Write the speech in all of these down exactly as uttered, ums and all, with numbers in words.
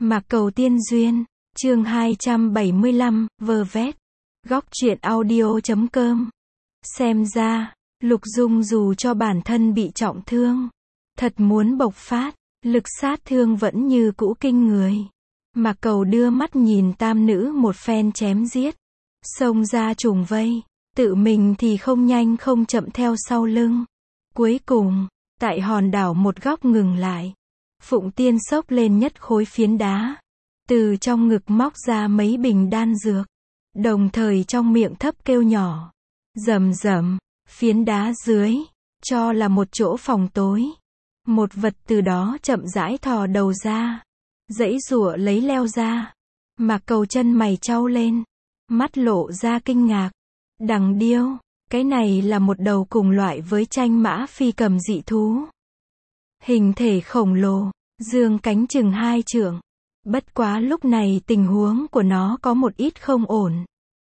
Mạc Cầu Tiên Duyên, chương hai trăm bảy mươi lăm, vơ vét. Góc truyện audio chấm com. Xem ra, Lục Dung dù cho bản thân bị trọng thương, thật muốn bộc phát, lực sát thương vẫn như cũ kinh người. Mạc Cầu đưa mắt nhìn tam nữ một phen chém giết, xông ra trùng vây, tự mình thì không nhanh không chậm theo sau lưng. Cuối cùng, tại hòn đảo một góc ngừng lại. Phụng Tiên xốc lên nhất khối phiến đá, từ trong ngực móc ra mấy bình đan dược, đồng thời trong miệng thấp kêu nhỏ, rầm rầm. Phiến đá dưới, cho là một chỗ phòng tối. Một vật từ đó chậm rãi thò đầu ra, giãy giụa lấy leo ra. Mạc Cầu chân mày chau lên, mắt lộ ra kinh ngạc. Đằng điêu, cái này là một đầu cùng loại với tranh mã phi cầm dị thú. Hình thể khổng lồ, dương cánh chừng hai trượng. Bất quá lúc này tình huống của nó có một ít không ổn.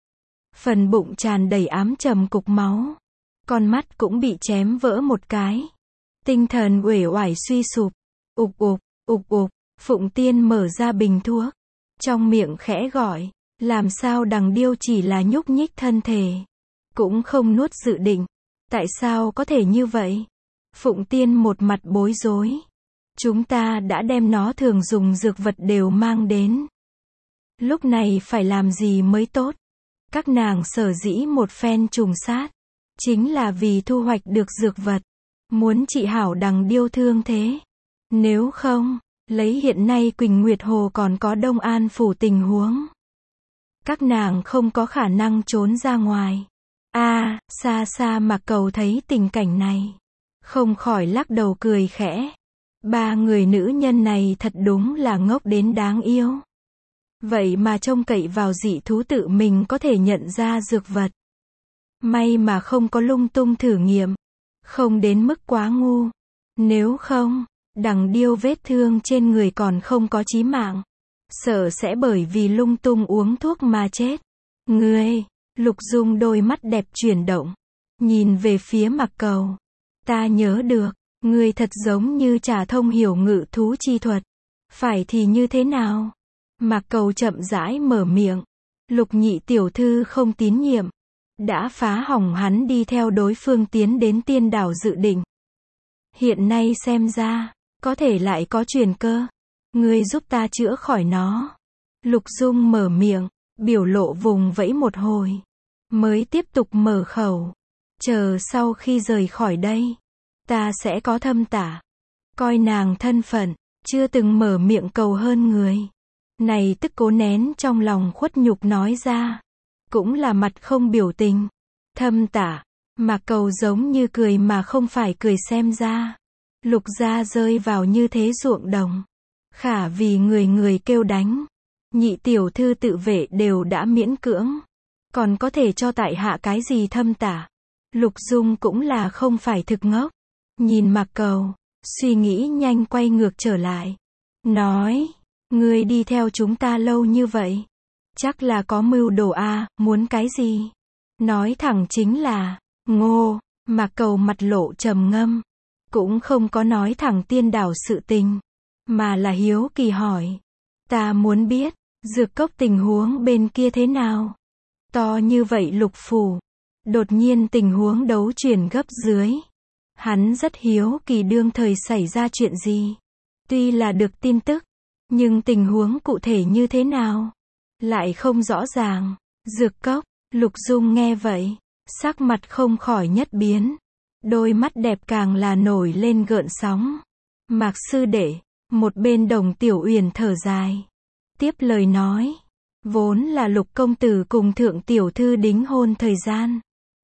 Phần bụng tràn đầy ám trầm cục máu. Con mắt cũng bị chém vỡ một cái. Tinh thần uể oải suy sụp. Ục ục, ục ục, Phụng Tiên mở ra bình thuốc. Trong miệng khẽ gọi, làm sao đằng điêu chỉ là nhúc nhích thân thể. Cũng không nuốt dự định. Tại sao có thể như vậy? Phụng Tiên một mặt bối rối. Chúng ta đã đem nó thường dùng dược vật đều mang đến. Lúc này phải làm gì mới tốt? Các nàng sở dĩ một phen trùng sát, chính là vì thu hoạch được dược vật, muốn trị hảo đằng điêu thương thế. Nếu không, lấy hiện nay Quỳnh Nguyệt Hồ còn có Đông An phủ tình huống, các nàng không có khả năng trốn ra ngoài. A, à, xa xa Mạc Cầu thấy tình cảnh này, không khỏi lắc đầu cười khẽ. Ba người nữ nhân này thật đúng là ngốc đến đáng yêu. Vậy mà trông cậy vào dị thú tự mình có thể nhận ra dược vật. May mà không có lung tung thử nghiệm, không đến mức quá ngu. Nếu không, đằng điêu vết thương trên người còn không có chí mạng, sợ sẽ bởi vì lung tung uống thuốc mà chết. Ngươi, Lục Dung đôi mắt đẹp chuyển động, nhìn về phía Mạc Cầu. Ta nhớ được, ngươi thật giống như Trà thông hiểu ngự thú chi thuật. Phải thì như thế nào? Mạc Cầu chậm rãi mở miệng. Lục nhị tiểu thư không tín nhiệm, đã phá hỏng hắn đi theo đối phương tiến đến tiên đảo dự định. Hiện nay xem ra, có thể lại có chuyển cơ. Ngươi giúp ta chữa khỏi nó. Lục Dung mở miệng, biểu lộ vùng vẫy một hồi, mới tiếp tục mở khẩu. Chờ sau khi rời khỏi đây, ta sẽ có thâm tả. Coi nàng thân phận, chưa từng mở miệng cầu hơn người. Này tức cố nén trong lòng khuất nhục nói ra. Cũng là mặt không biểu tình. Thâm tả, Mạc Cầu giống như cười mà không phải cười xem ra. Lục gia rơi vào như thế ruộng đồng. Khả vì người người kêu đánh. Nhị tiểu thư tự vệ đều đã miễn cưỡng. Còn có thể cho tại hạ cái gì thâm tả? Lục Dung cũng là không phải thực ngốc. Nhìn Mạc Cầu, suy nghĩ nhanh quay ngược trở lại. Nói, ngươi đi theo chúng ta lâu như vậy. Chắc là có mưu đồ a, à, muốn cái gì? Nói thẳng chính là, ngô. Mạc Cầu mặt lộ trầm ngâm. Cũng không có nói thẳng tiên đảo sự tình, mà là hiếu kỳ hỏi. Ta muốn biết, dược cốc tình huống bên kia thế nào? To như vậy lục phủ. Đột nhiên tình huống đấu chuyển gấp dưới. Hắn rất hiếu kỳ đương thời xảy ra chuyện gì. Tuy là được tin tức, nhưng tình huống cụ thể như thế nào? Lại không rõ ràng. Dược cốc, Lục Dung nghe vậy, sắc mặt không khỏi nhất biến. Đôi mắt đẹp càng là nổi lên gợn sóng. Mạc sư đệ, một bên Đồng Tiểu Uyển thở dài. Tiếp lời nói, vốn là Lục công tử cùng thượng tiểu thư đính hôn thời gian.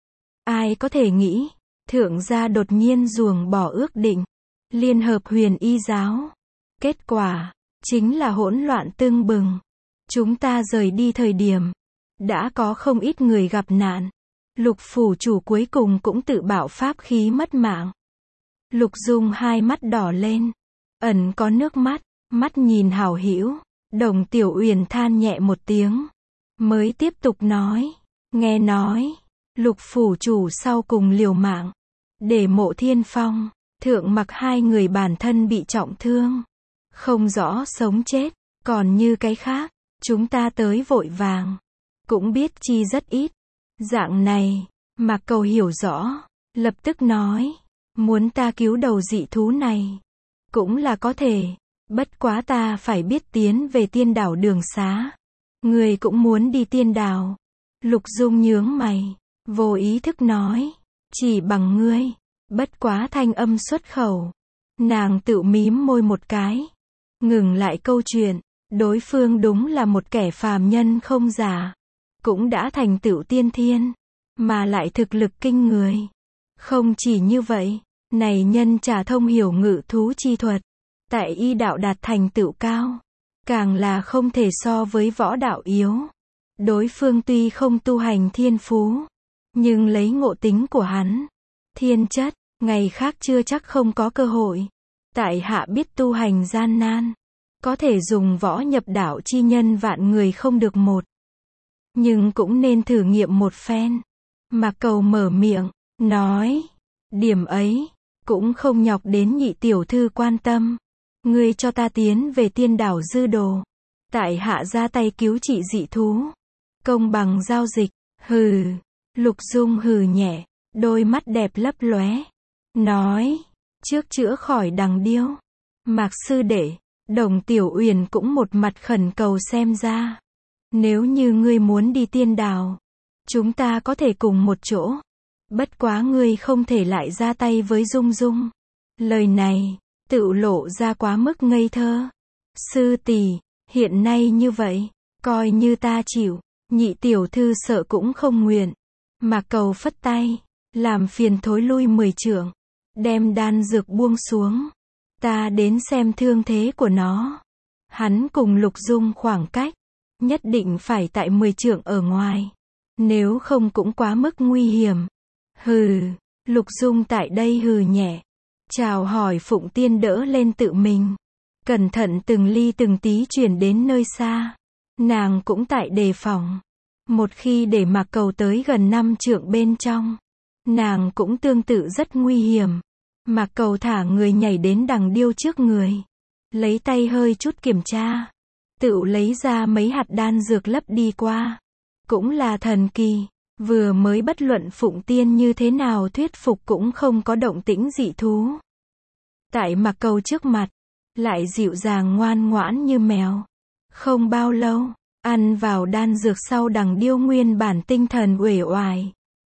Ai có thể nghĩ, thượng gia đột nhiên ruồng bỏ ước định, liên hợp Huyền Y giáo. Kết quả, chính là hỗn loạn tưng bừng. Chúng ta rời đi thời điểm, đã có không ít người gặp nạn. Lục phủ chủ cuối cùng cũng tự bạo pháp khí mất mạng. Lục Dung hai mắt đỏ lên, ẩn có nước mắt, mắt nhìn hảo hữu. Đồng Tiểu Uyển than nhẹ một tiếng, mới tiếp tục nói, nghe nói, Lục phủ chủ sau cùng liều mạng, để Mộ Thiên Phong, Thượng Mặc hai người bản thân bị trọng thương, không rõ sống chết. Còn như cái khác, chúng ta tới vội vàng, cũng biết chi rất ít. Dạng này, Mạc Cầu hiểu rõ, lập tức nói, muốn ta cứu đầu dị thú này, cũng là có thể, bất quá ta phải biết tiến về tiên đảo đường xá. Người cũng muốn đi tiên đảo. Lục Dung nhướng mày, vô ý thức nói, chỉ bằng ngươi, bất quá thanh âm xuất khẩu. Nàng tự mím môi một cái, ngừng lại câu chuyện, đối phương đúng là một kẻ phàm nhân không giả, cũng đã thành tựu tiên thiên, mà lại thực lực kinh người. Không chỉ như vậy, này nhân trả thông hiểu ngự thú chi thuật, tại y đạo đạt thành tựu cao, càng là không thể so với võ đạo yếu. Đối phương tuy không tu hành thiên phú, nhưng lấy ngộ tính của hắn, thiên chất, ngày khác chưa chắc không có cơ hội. Tại hạ biết tu hành gian nan, có thể dùng võ nhập đạo chi nhân vạn người không được một. Nhưng cũng nên thử nghiệm một phen. Mạc Cầu mở miệng, nói, điểm ấy, cũng không nhọc đến nhị tiểu thư quan tâm. Ngươi cho ta tiến về tiên đảo dư đồ. Tại hạ ra tay cứu trị dị thú. Công bằng giao dịch, hừ. Lục Dung hừ nhẹ, đôi mắt đẹp lấp lóe. Nói, trước chữa khỏi đằng điêu. Mạc sư đệ, Đồng Tiểu Uyển cũng một mặt khẩn cầu xem ra. Nếu như ngươi muốn đi tiên đảo, chúng ta có thể cùng một chỗ. Bất quá ngươi không thể lại ra tay với Dung Dung. Lời này, tự lộ ra quá mức ngây thơ. Sư tỷ, hiện nay như vậy, coi như ta chịu. Nhị tiểu thư sợ cũng không nguyện. Mạc Cầu phất tay, làm phiền thối lui mười trượng, đem đan dược buông xuống. Ta đến xem thương thế của nó. Hắn cùng Lục Dung khoảng cách, nhất định phải tại mười trượng ở ngoài. Nếu không cũng quá mức nguy hiểm. Hừ, Lục Dung tại đây hừ nhẹ. Chào hỏi Phụng Tiên đỡ lên tự mình. Cẩn thận từng ly từng tí chuyển đến nơi xa. Nàng cũng tại đề phòng. Một khi để Mạc Cầu tới gần năm trượng bên trong, nàng cũng tương tự rất nguy hiểm. Mạc Cầu thả người nhảy đến đằng điêu trước người. Lấy tay hơi chút kiểm tra. Tự lấy ra mấy hạt đan dược lấp đi qua. Cũng là thần kỳ. Vừa mới bất luận Phụng Tiên như thế nào thuyết phục cũng không có động tĩnh dị thú. Tại Mạc Cầu trước mặt, lại dịu dàng ngoan ngoãn như mèo. Không bao lâu, ăn vào đan dược sau đằng điêu nguyên bản tinh thần uể oải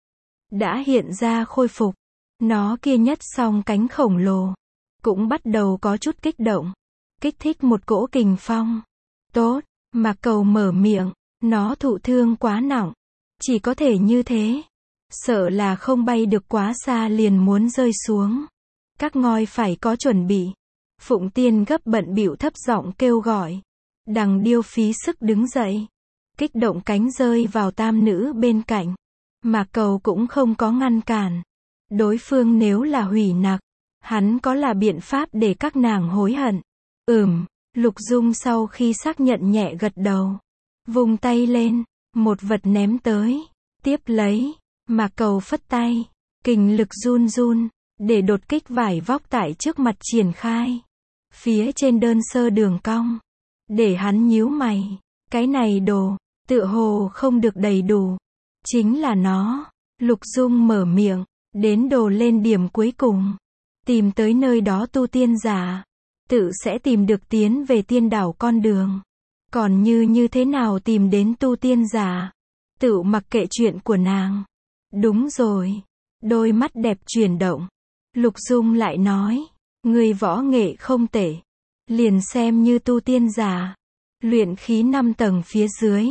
đã hiện ra khôi phục. Nó kia nhất song cánh khổng lồ, cũng bắt đầu có chút kích động, kích thích một cỗ kình phong. Tốt, Mạc Cầu mở miệng, nó thụ thương quá nặng, chỉ có thể như thế. Sợ là không bay được quá xa liền muốn rơi xuống. Các ngoi phải có chuẩn bị. Phụng Tiên gấp bận bịu thấp giọng kêu gọi. Đằng điêu phí sức đứng dậy, kích động cánh rơi vào tam nữ bên cạnh. Mạc Cầu cũng không có ngăn cản. Đối phương nếu là hủy nặc, hắn có là biện pháp để các nàng hối hận. Ừm, Lục Dung sau khi xác nhận nhẹ gật đầu, vùng tay lên, một vật ném tới, tiếp lấy. Mạc Cầu phất tay, kình lực run run, để đột kích vải vóc tại trước mặt triển khai. Phía trên đơn sơ đường cong, để hắn nhíu mày, cái này đồ, tựa hồ không được đầy đủ. Chính là nó. Lục Dung mở miệng, đến đồ lên điểm cuối cùng. Tìm tới nơi đó tu tiên giả, tự sẽ tìm được tiến về tiên đảo con đường. Còn như như thế nào tìm đến tu tiên giả, tự mặc kệ chuyện của nàng. Đúng rồi. Đôi mắt đẹp chuyển động. Lục Dung lại nói, người võ nghệ không tệ, liền xem như tu tiên giả, luyện khí năm tầng phía dưới,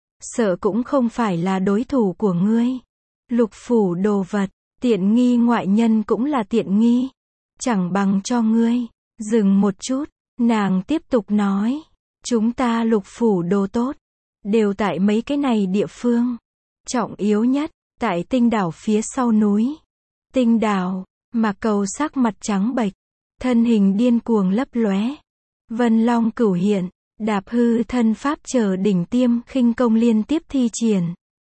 sợ cũng không phải là đối thủ của ngươi. Lục phủ đồ vật, tiện nghi ngoại nhân cũng là tiện nghi, chẳng bằng cho ngươi. Dừng một chút, nàng tiếp tục nói, chúng ta lục phủ đồ tốt, đều tại mấy cái này địa phương. Trọng yếu nhất, tại tinh đảo phía sau núi. Tinh đảo. Mạc Cầu sắc mặt trắng bệch, thân hình điên cuồng lấp lóe. Vân Long cửu hiện, đạp hư thân pháp chờ đỉnh tiêm khinh công liên tiếp thi triển.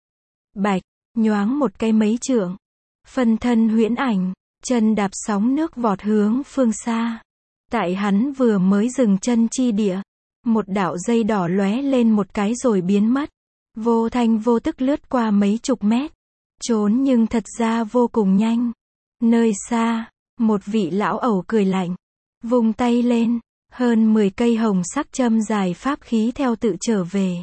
Bạch, nhoáng một cái mấy trượng, phân thân huyễn ảnh, chân đạp sóng nước vọt hướng phương xa. Tại hắn vừa mới dừng chân chi địa, một đạo dây đỏ lóe lên một cái rồi biến mất. Vô thanh vô tức lướt qua mấy chục mét. Trốn nhưng thật ra vô cùng nhanh. Nơi xa, một vị lão ẩu cười lạnh. Vung tay lên, hơn mười cây hồng sắc châm dài pháp khí theo tự trở về.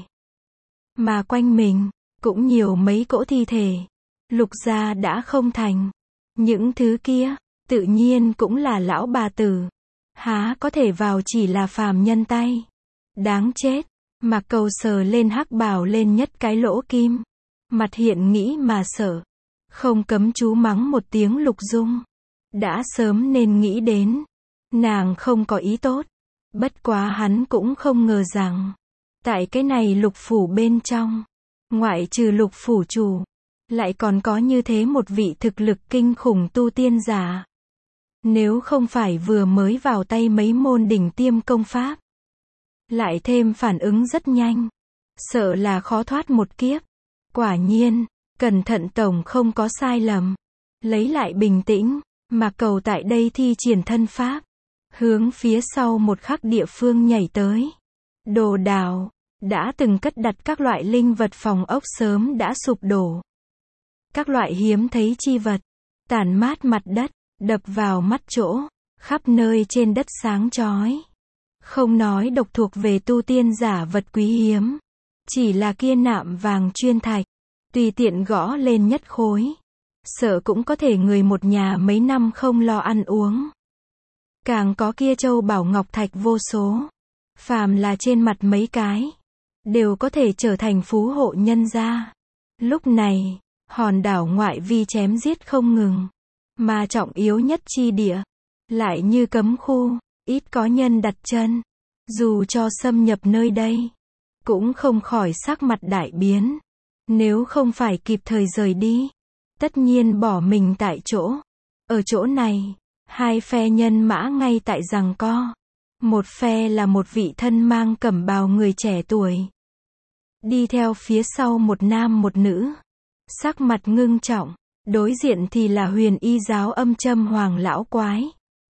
Mà quanh mình, cũng nhiều mấy cỗ thi thể. Lục gia đã không thành. Những thứ kia, tự nhiên cũng là lão bà tử. Há có thể vào chỉ là phàm nhân tay. Đáng chết. Mạc Cầu sờ lên hắc bào lên nhất cái lỗ kim. Mặt hiện nghĩ mà sợ. Không cấm chú mắng một tiếng Lục Dung. Đã sớm nên nghĩ đến. Nàng không có ý tốt. Bất quá hắn cũng không ngờ rằng. Tại cái này lục phủ bên trong. Ngoại trừ lục phủ chủ. Lại còn có như thế một vị thực lực kinh khủng tu tiên giả. Nếu không phải vừa mới vào tay mấy môn đỉnh tiêm công pháp. Lại thêm phản ứng rất nhanh. Sợ là khó thoát một kiếp. Quả nhiên, cẩn thận tổng không có sai lầm. Lấy lại bình tĩnh, Mạc Cầu tại đây thi triển thân pháp. Hướng phía sau một khắc địa phương nhảy tới. Đồ đào, đã từng cất đặt các loại linh vật phòng ốc sớm đã sụp đổ. Các loại hiếm thấy chi vật, tản mát mặt đất, đập vào mắt chỗ, khắp nơi trên đất sáng chói. Không nói độc thuộc về tu tiên giả vật quý hiếm. Chỉ là kia nạm vàng chuyên thạch. Tùy tiện gõ lên nhất khối. Sợ cũng có thể người một nhà mấy năm không lo ăn uống. Càng có kia châu bảo ngọc thạch vô số. Phàm là trên mặt mấy cái. Đều có thể trở thành phú hộ nhân gia. Lúc này, hòn đảo ngoại vi chém giết không ngừng. Mà trọng yếu nhất chi địa. Lại như cấm khu. Ít có nhân đặt chân. Dù cho xâm nhập nơi đây. Cũng không khỏi sắc mặt đại biến. Nếu không phải kịp thời rời đi. Tất nhiên bỏ mình tại chỗ. Ở chỗ này. Hai phe nhân mã ngay tại giằng co. Một phe là một vị thân mang cẩm bào người trẻ tuổi. Đi theo phía sau một nam một nữ. Sắc mặt ngưng trọng. Đối diện thì là huyền y giáo âm châm hoàng lão quái.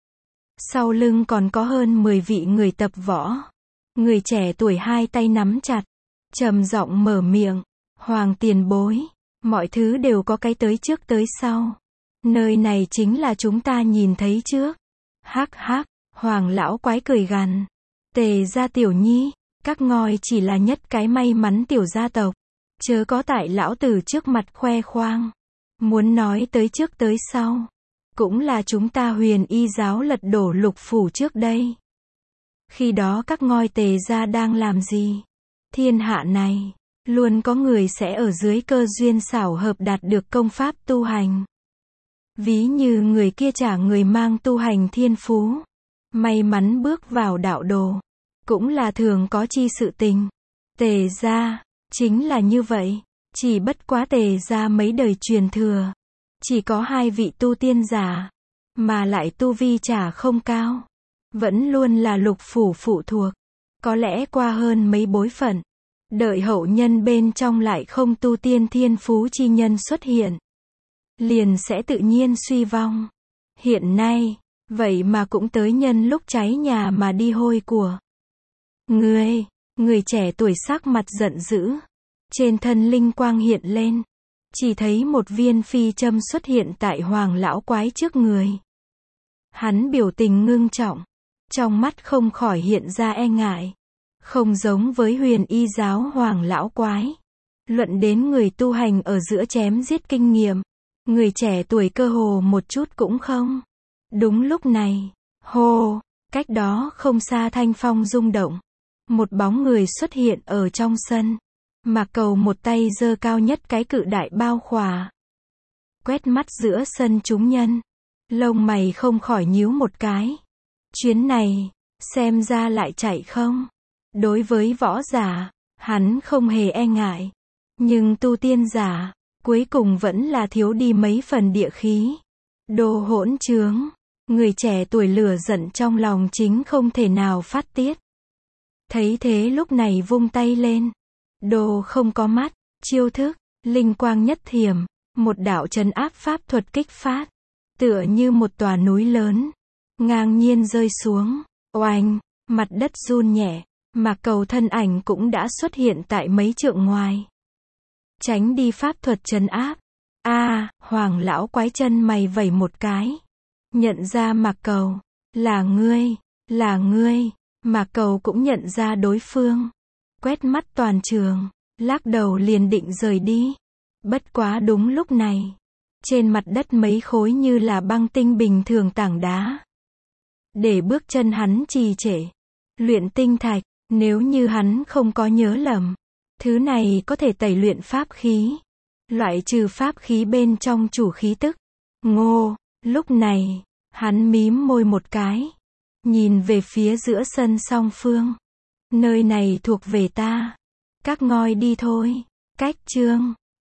Sau lưng còn có hơn mười vị người tập võ. Người trẻ tuổi hai tay nắm chặt. Trầm giọng mở miệng. Hoàng tiền bối. Mọi thứ đều có cái tới trước tới sau. Nơi này chính là chúng ta nhìn thấy trước. Hắc hắc. Hoàng lão quái cười gằn. Tề gia tiểu nhi. Các ngoi chỉ là nhất cái may mắn tiểu gia tộc. Chớ có tại lão tử trước mặt khoe khoang. Muốn nói tới trước tới sau. Cũng là chúng ta huyền y giáo lật đổ lục phủ trước đây. Khi đó các ngoi tề gia đang làm gì? Thiên hạ này, luôn có người sẽ ở dưới cơ duyên xảo hợp đạt được công pháp tu hành. Ví như người kia trả người mang tu hành thiên phú. May mắn bước vào đạo đồ. Cũng là thường có chi sự tình. Tề gia, chính là như vậy. Chỉ bất quá tề gia mấy đời truyền thừa. Chỉ có hai vị tu tiên giả. Mà lại tu vi chả không cao. Vẫn luôn là lục phủ phụ thuộc. Có lẽ qua hơn mấy bối phận. Đợi hậu nhân bên trong lại không tu tiên thiên phú chi nhân xuất hiện. Liền sẽ tự nhiên suy vong. Hiện nay, vậy mà cũng tới nhân lúc cháy nhà mà đi hôi của. Người, người trẻ tuổi sắc mặt giận dữ. Trên thân linh quang hiện lên. Chỉ thấy một viên phi châm xuất hiện tại hoàng lão quái trước người. Hắn biểu tình ngưng trọng. Trong mắt không khỏi hiện ra e ngại. Không giống với huyền y giáo hoàng lão quái. Luận đến người tu hành ở giữa chém giết kinh nghiệm. Người trẻ tuổi cơ hồ một chút cũng không. Đúng lúc này, hô, cách đó không xa thanh phong rung động. Một bóng người xuất hiện ở trong sân. Mạc Cầu một tay giơ cao nhất cái cự đại bao khỏa. Quét mắt giữa sân chúng nhân. Lông mày không khỏi nhíu một cái. Chuyến này, xem ra lại chạy không? Đối với võ giả, hắn không hề e ngại. Nhưng tu tiên giả, cuối cùng vẫn là thiếu đi mấy phần địa khí. Đồ hỗn trướng. Người trẻ tuổi lửa giận trong lòng chính không thể nào phát tiết. Thấy thế lúc này vung tay lên. Đồ không có mắt, chiêu thức, linh quang nhất thiểm. Một đạo trấn áp pháp thuật kích phát. Tựa như một tòa núi lớn. Ngang nhiên rơi xuống. Oanh, mặt đất run nhẹ. Mạc Cầu thân ảnh cũng đã xuất hiện tại mấy trượng ngoài. Tránh đi pháp thuật trấn áp. A, à, Hoàng lão quái chân mày vẩy một cái. Nhận ra Mạc Cầu. Là ngươi, là ngươi. Mạc Cầu cũng nhận ra đối phương. Quét mắt toàn trường, lắc đầu liền định rời đi. Bất quá đúng lúc này, trên mặt đất mấy khối như là băng tinh bình thường tảng đá. Để bước chân hắn trì trệ. Luyện tinh thạch, nếu như hắn không có nhớ lầm, thứ này có thể tẩy luyện pháp khí. Loại trừ pháp khí bên trong chủ khí tức. Ngô, lúc này, hắn mím môi một cái. Nhìn về phía giữa sân song phương. Nơi này thuộc về ta. Các ngoi đi thôi. Cách chương